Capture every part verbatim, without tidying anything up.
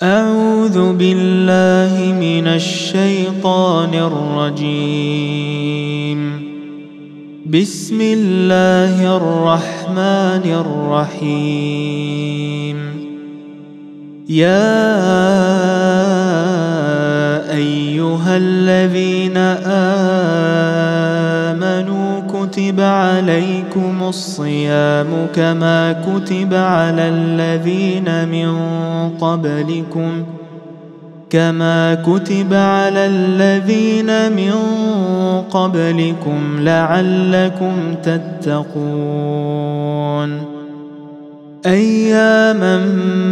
أعوذ بالله من الشيطان الرجيم. بسم الله الرحمن الرحيم. يا أيها الذين آمنوا كتب عليكم الصيام كما كتب على الذين من قبلكم كما كتب على الذين من قبلكم لعلكم تتقون. أياما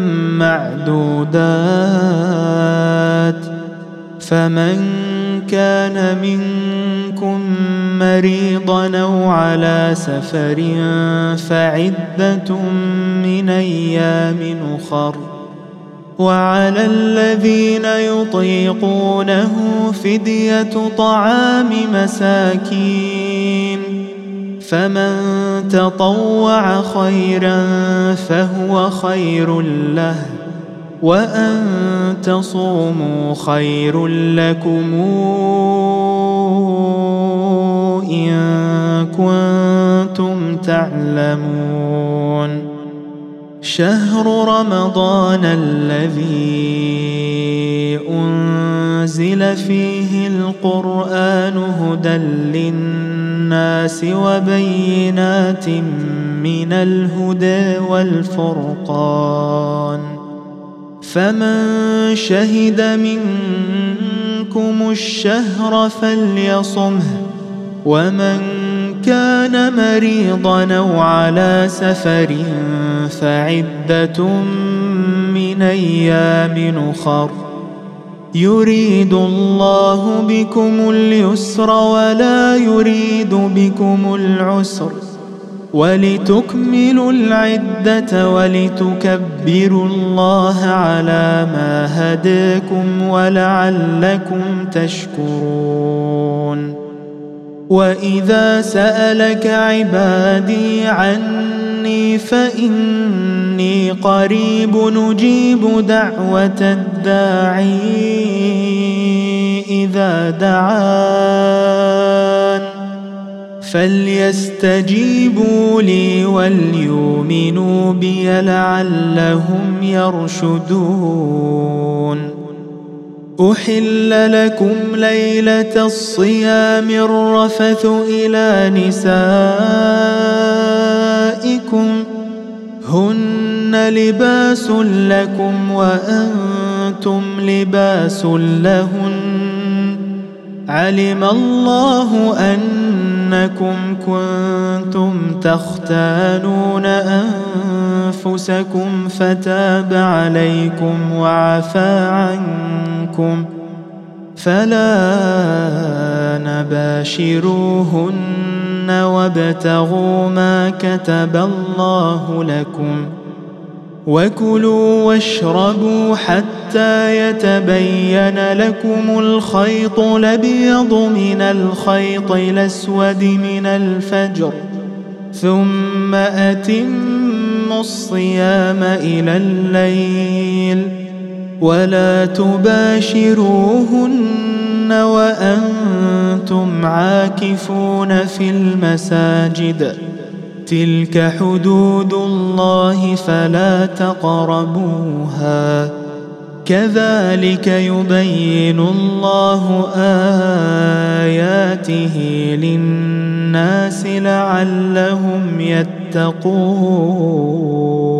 معدودات، فمن كان منكم مريضا أو على سفر فعدة من أيام أخر، وعلى الذين يطيقونه فدية طعام مساكين، فمن تطوع خيرا فهو خير له، وأن تصوموا خير لكم إن كنتم تعلمون. شهر رمضان الذي أنزل فيه القرآن هدى للناس وبينات من الهدى والفرقان، فمن شهد منكم الشهر فليصمه، ومن كان مريضا أو على سفر فعدة من أيام أخر، يريد الله بكم اليسر ولا يريد بكم العسر، ولتكملوا العدة ولتكبروا الله على ما هداكم ولعلكم تشكرون. وإذا سألك عبادي عني فإني قريب نجيب دعوة الداعي إذا دعان، فليستجيبوا لي وليؤمنوا بي لعلهم يرشدون. أحل لكم ليلة الصيام الرفث إلى نسائكم هن لباس لكم وأنتم لباس لهن، علم الله أنكم كنتم تختانون أنفسكم فتاب عليكم وعفى عنكم، فلا نباشروهن وابتغوا ما كتب الله لكم، وكلوا واشربوا حتى يتبين لكم الخيط الأبيض من الخيط الأسود من الفجر، ثم أتموا الصيام إلى الليل، ولا تباشروهن وأنتم عاكفون في المساجد، تلك حدود الله فلا تقربوها، كذلك يبين الله آياته للناس لعلهم يتقون.